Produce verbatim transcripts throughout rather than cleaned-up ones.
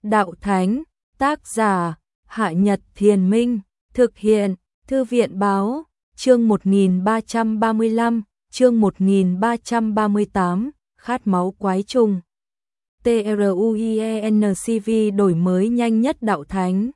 Đạo Thánh, tác giả, Hạ Nhật Thiền Minh, thực hiện, Thư viện Báo, chương một nghìn ba trăm ba mươi lăm, chương một nghìn ba trăm ba mươi tám, khát máu quái trùng. TRUIENCV đổi mới nhanh nhất Đạo Thánh.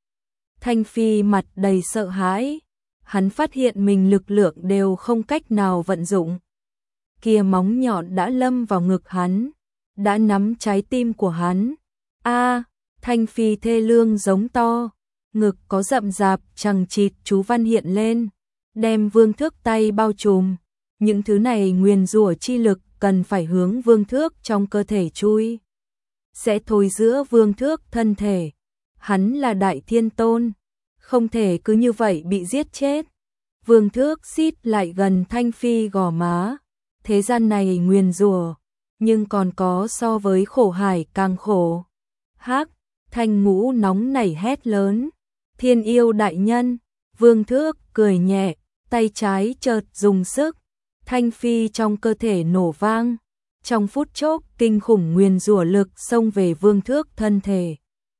Thanh Phi mặt đầy sợ hãi, hắn phát hiện mình lực lượng đều không cách nào vận dụng. Kia móng nhọn đã lâm vào ngực hắn, đã nắm trái tim của hắn. A, Thanh Phi thê lương giống to, ngực có rậm rạp chằng chịt chú văn hiện lên, đem Vương Thước tay bao trùm. Những thứ này nguyền rủa chi lực cần phải hướng Vương Thước trong cơ thể chui, sẽ thôi giữa Vương Thước thân thể. Hắn là Đại Thiên Tôn, không thể cứ như vậy bị giết chết. Vương Thước xít lại gần Thanh Phi gò má. Thế gian này nguyền rủa, nhưng còn có so với khổ hải càng khổ. Hắc, Thanh Ngũ nóng nảy hét lớn, Thiên Yêu đại nhân. Vương Thước cười nhẹ, tay trái chợt dùng sức, Thanh Phi trong cơ thể nổ vang. Trong phút chốc, kinh khủng nguyền rủa lực xông về Vương Thước thân thể.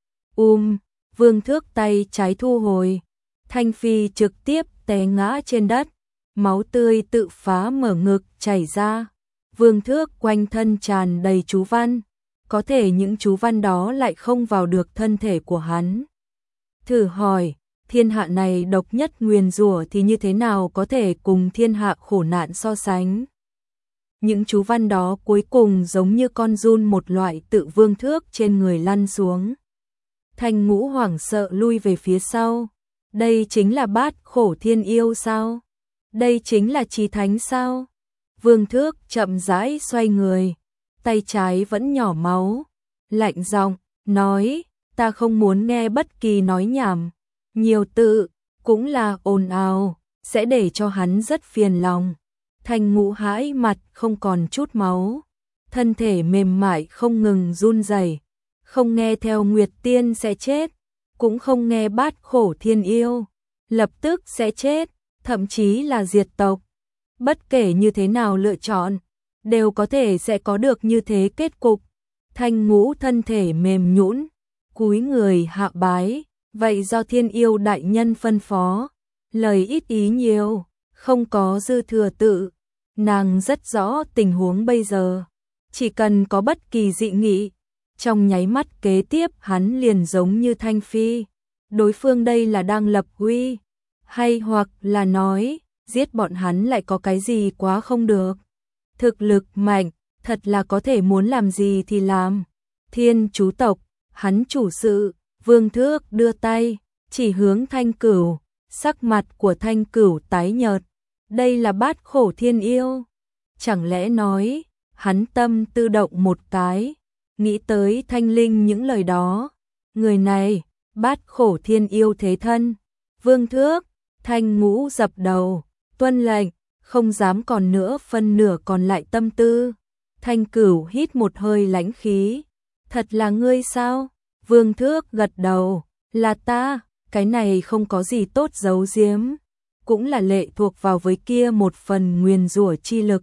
Um, Vương Thước tay trái thu hồi, Thanh Phi trực tiếp té ngã trên đất, máu tươi tự phá mở ngực chảy ra. Vương Thước quanh thân tràn đầy chú văn, có thể những chú văn đó lại không vào được thân thể của hắn. Thử hỏi, thiên hạ này độc nhất nguyền rủa thì như thế nào có thể cùng thiên hạ khổ nạn so sánh? Những chú văn đó cuối cùng giống như con giun một loại tự Vương Thước trên người lăn xuống. Thanh Ngũ hoảng sợ lui về phía sau. Đây chính là bát khổ thiên yêu sao? Đây chính là chí thánh sao? Vương Thước chậm rãi xoay người, tay trái vẫn nhỏ máu, lạnh giọng nói, ta không muốn nghe bất kỳ nói nhảm, nhiều tự, cũng là ồn ào, sẽ để cho hắn rất phiền lòng. Thanh Ngũ hãi mặt không còn chút máu, thân thể mềm mại không ngừng run rẩy, không nghe theo Nguyệt Tiên sẽ chết, cũng không nghe bát khổ thiên yêu, lập tức sẽ chết, thậm chí là diệt tộc. Bất kể như thế nào lựa chọn, đều có thể sẽ có được như thế kết cục. Thanh Ngũ thân thể mềm nhũn, cúi người hạ bái, vậy do Thiên Yêu đại nhân phân phó, lời ít ý nhiều, không có dư thừa tự. Nàng rất rõ tình huống bây giờ, chỉ cần có bất kỳ dị nghị, trong nháy mắt kế tiếp hắn liền giống như Thanh Phi. Đối phương đây là đang lập uy, hay hoặc là nói, giết bọn hắn lại có cái gì quá không được. Thực lực mạnh, thật là có thể muốn làm gì thì làm. Thiên chú tộc, hắn chủ sự. Vương Thước đưa tay, chỉ hướng Thanh Cửu, sắc mặt của Thanh Cửu tái nhợt. Đây là bát khổ thiên yêu. Chẳng lẽ nói, hắn tâm tự động một cái, nghĩ tới Thanh Linh những lời đó. Người này, bát khổ thiên yêu thế thân. Vương Thước, Thanh Ngũ dập đầu, tuân lệnh, không dám còn nữa phân nửa còn lại tâm tư. Thanh Cửu hít một hơi lãnh khí. Thật là ngươi sao? Vương Thước gật đầu, là ta, cái này không có gì tốt giấu giếm, cũng là lệ thuộc vào với kia một phần nguyền rủa chi lực.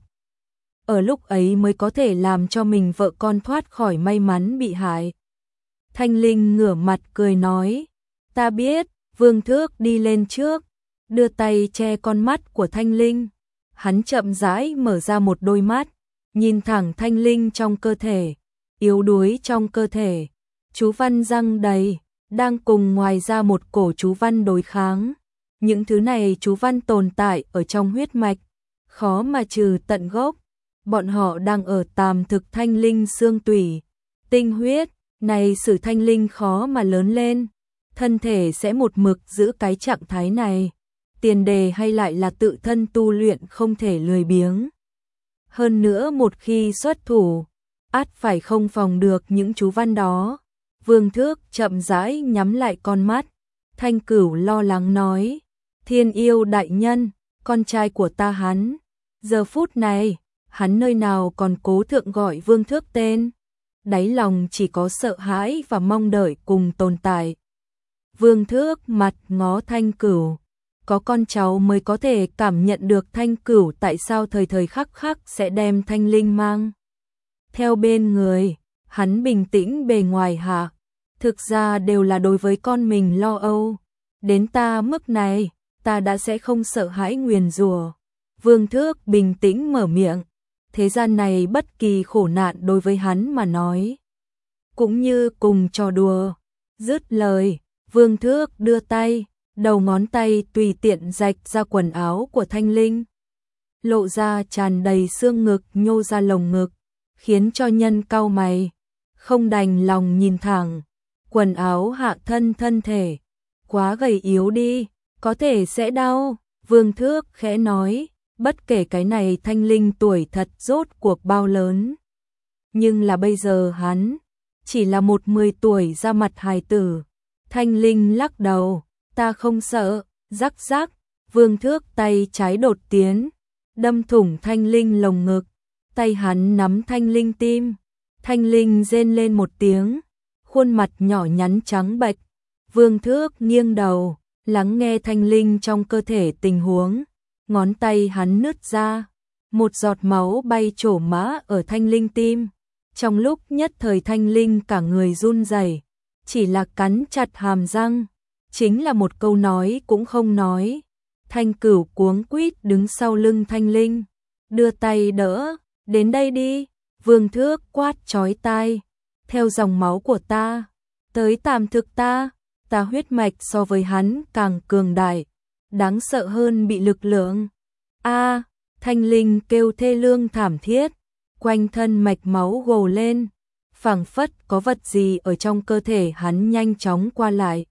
Ở lúc ấy mới có thể làm cho mình vợ con thoát khỏi may mắn bị hại. Thanh Linh ngửa mặt cười nói, ta biết. Vương Thước đi lên trước, đưa tay che con mắt của Thanh Linh. Hắn chậm rãi mở ra một đôi mắt, nhìn thẳng Thanh Linh trong cơ thể, yếu đuối trong cơ thể. Chú văn răng đầy, đang cùng ngoài ra một cổ chú văn đối kháng. Những thứ này chú văn tồn tại ở trong huyết mạch, khó mà trừ tận gốc. Bọn họ đang ở tàm thực Thanh Linh xương tủy, tinh huyết, này sử Thanh Linh khó mà lớn lên. Thân thể sẽ một mực giữ cái trạng thái này. Tiền đề hay lại là tự thân tu luyện không thể lười biếng. Hơn nữa một khi xuất thủ, ắt phải không phòng được những chú văn đó. Vương Thước chậm rãi nhắm lại con mắt. Thanh Cửu lo lắng nói, Thiên Yêu đại nhân, con trai của ta hắn. Giờ phút này, hắn nơi nào còn cố thượng gọi Vương Thước tên. Đáy lòng chỉ có sợ hãi và mong đợi cùng tồn tại. Vương Thước mặt ngó Thanh Cửu. Có con cháu mới có thể cảm nhận được Thanh Cửu tại sao thời thời khắc khắc sẽ đem Thanh Linh mang theo bên người. Hắn bình tĩnh bề ngoài hạ, thực ra đều là đối với con mình lo âu. Đến ta mức này, ta đã sẽ không sợ hãi nguyền rủa. Vương Thước bình tĩnh mở miệng, thế gian này bất kỳ khổ nạn đối với hắn mà nói, cũng như cùng trò đùa. Dứt lời, Vương Thước đưa tay, đầu ngón tay tùy tiện rạch ra quần áo của Thanh Linh, lộ ra tràn đầy xương ngực nhô ra lồng ngực, khiến cho nhân cau mày, không đành lòng nhìn thẳng. Quần áo hạ thân thân thể, quá gầy yếu đi, có thể sẽ đau. Vương Thước khẽ nói, bất kể cái này Thanh Linh tuổi thật rốt cuộc bao lớn. Nhưng là bây giờ hắn, chỉ là một mười tuổi ra mặt hài tử. Thanh Linh lắc đầu, ta không sợ, rắc rắc. Vương Thước tay trái đột tiến, đâm thủng Thanh Linh lồng ngực, tay hắn nắm Thanh Linh tim. Thanh Linh rên lên một tiếng, khuôn mặt nhỏ nhắn trắng bệch. Vương Thước nghiêng đầu, lắng nghe Thanh Linh trong cơ thể tình huống, ngón tay hắn nứt ra, một giọt máu bay trổ mã ở Thanh Linh tim. Trong lúc nhất thời Thanh Linh cả người run rẩy, chỉ là cắn chặt hàm răng, chính là một câu nói cũng không nói. Thanh Cửu cuống quýt đứng sau lưng Thanh Linh, đưa tay đỡ, đến đây đi. Vương Thước quát chói tai, theo dòng máu của ta, tới tạm thực ta. Ta huyết mạch so với hắn càng cường đại, đáng sợ hơn bị lực lượng. A, Thanh Linh kêu thê lương thảm thiết, quanh thân mạch máu gồ lên, phảng phất có vật gì ở trong cơ thể hắn nhanh chóng qua lại.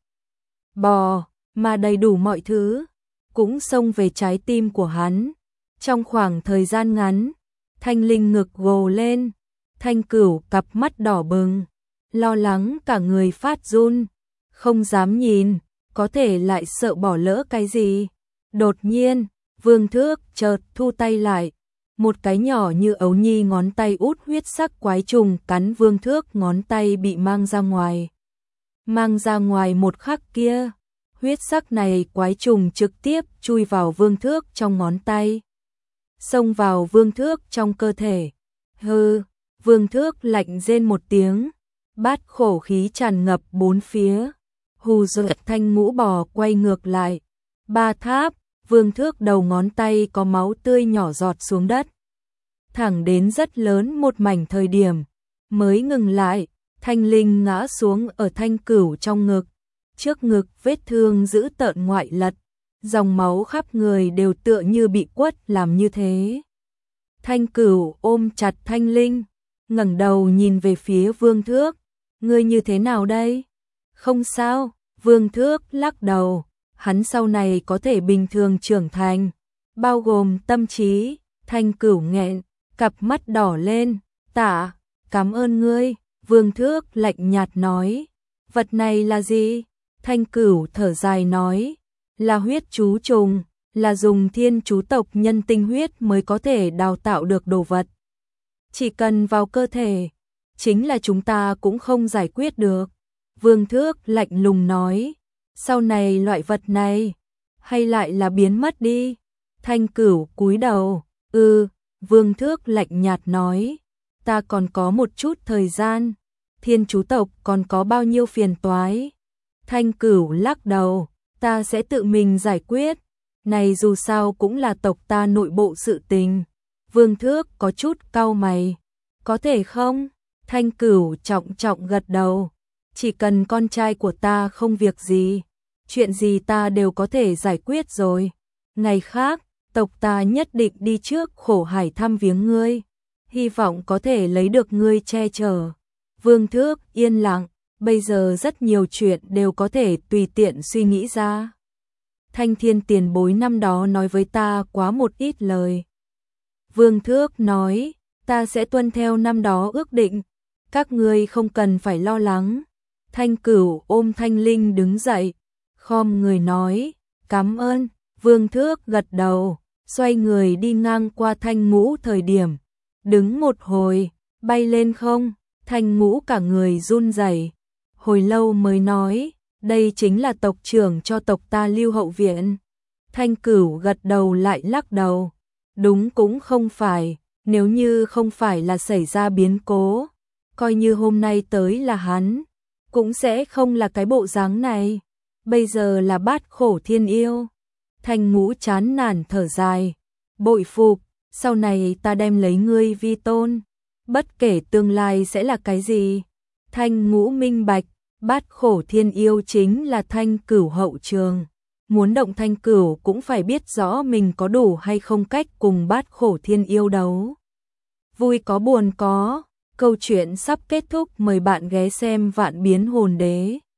Bò, mà đầy đủ mọi thứ, cũng xông về trái tim của hắn. Trong khoảng thời gian ngắn, Thanh Linh ngực gồ lên, Thanh Cửu cặp mắt đỏ bừng, lo lắng cả người phát run, không dám nhìn, có thể lại sợ bỏ lỡ cái gì. Đột nhiên, Vương Thước chợt thu tay lại, một cái nhỏ như ấu nhi ngón tay út huyết sắc quái trùng cắn Vương Thước, ngón tay bị mang ra ngoài. Mang ra ngoài một khắc kia, huyết sắc này quái trùng trực tiếp chui vào Vương Thước trong ngón tay, xông vào Vương Thước trong cơ thể. Hừ, Vương Thước lạnh rên một tiếng, bát khổ khí tràn ngập bốn phía. Hù dọa Thanh Ngũ bò quay ngược lại. Ba tháp, Vương Thước đầu ngón tay có máu tươi nhỏ giọt xuống đất. Thẳng đến rất lớn một mảnh thời điểm, mới ngừng lại. Thanh Linh ngã xuống ở Thanh Cửu trong ngực. Trước ngực vết thương dữ tợn ngoại lật, dòng máu khắp người đều tựa như bị quất làm như thế. Thanh Cửu ôm chặt Thanh Linh, ngẩng đầu nhìn về phía Vương Thước. Ngươi như thế nào đây? Không sao, Vương Thước lắc đầu, hắn sau này có thể bình thường trưởng thành, bao gồm tâm trí. Thanh Cửu nghẹn, cặp mắt đỏ lên, tạ, cảm ơn ngươi. Vương Thước lạnh nhạt nói, vật này là gì? Thanh Cửu thở dài nói, là huyết chú trùng, là dùng thiên chú tộc nhân tinh huyết mới có thể đào tạo được đồ vật. Chỉ cần vào cơ thể, chính là chúng ta cũng không giải quyết được. Vương Thước lạnh lùng nói, sau này loại vật này, hay lại là biến mất đi. Thanh Cửu cúi đầu, ừ. Vương Thước lạnh nhạt nói, ta còn có một chút thời gian, thiên chú tộc còn có bao nhiêu phiền toái. Thanh Cửu lắc đầu, ta sẽ tự mình giải quyết, này dù sao cũng là tộc ta nội bộ sự tình. Vương Thước có chút cau mày, có thể không? Thanh Cửu trọng trọng gật đầu, chỉ cần con trai của ta không việc gì, chuyện gì ta đều có thể giải quyết rồi. Ngày khác, tộc ta nhất định đi trước khổ hải thăm viếng ngươi, hy vọng có thể lấy được ngươi che chở. Vương Thước yên lặng, bây giờ rất nhiều chuyện đều có thể tùy tiện suy nghĩ ra. Thanh Thiên tiền bối năm đó nói với ta quá một ít lời. Vương Thước nói, ta sẽ tuân theo năm đó ước định, các ngươi không cần phải lo lắng. Thanh Cửu ôm Thanh Linh đứng dậy, khom người nói, cảm ơn. Vương Thước gật đầu, xoay người đi ngang qua Thanh Ngũ thời điểm, đứng một hồi, bay lên không. Thanh Ngũ cả người run rẩy, hồi lâu mới nói, đây chính là tộc trưởng cho tộc ta lưu hậu viện. Thanh Cửu gật đầu lại lắc đầu, đúng cũng không phải, nếu như không phải là xảy ra biến cố, coi như hôm nay tới là hắn, cũng sẽ không là cái bộ dáng này. Bây giờ là Bát Khổ Thiên Yêu. Thanh Ngũ chán nản thở dài, bội phục, sau này ta đem lấy ngươi vi tôn, bất kể tương lai sẽ là cái gì. Thanh Ngũ minh bạch, Bát Khổ Thiên Yêu chính là Thanh Cửu hậu trường. Muốn động Thanh Cửu cũng phải biết rõ mình có đủ hay không cách cùng Bát Khổ Thiên Yêu đấu. Vui có buồn có, câu chuyện sắp kết thúc, mời bạn ghé xem Vạn Biến Hồn Đế.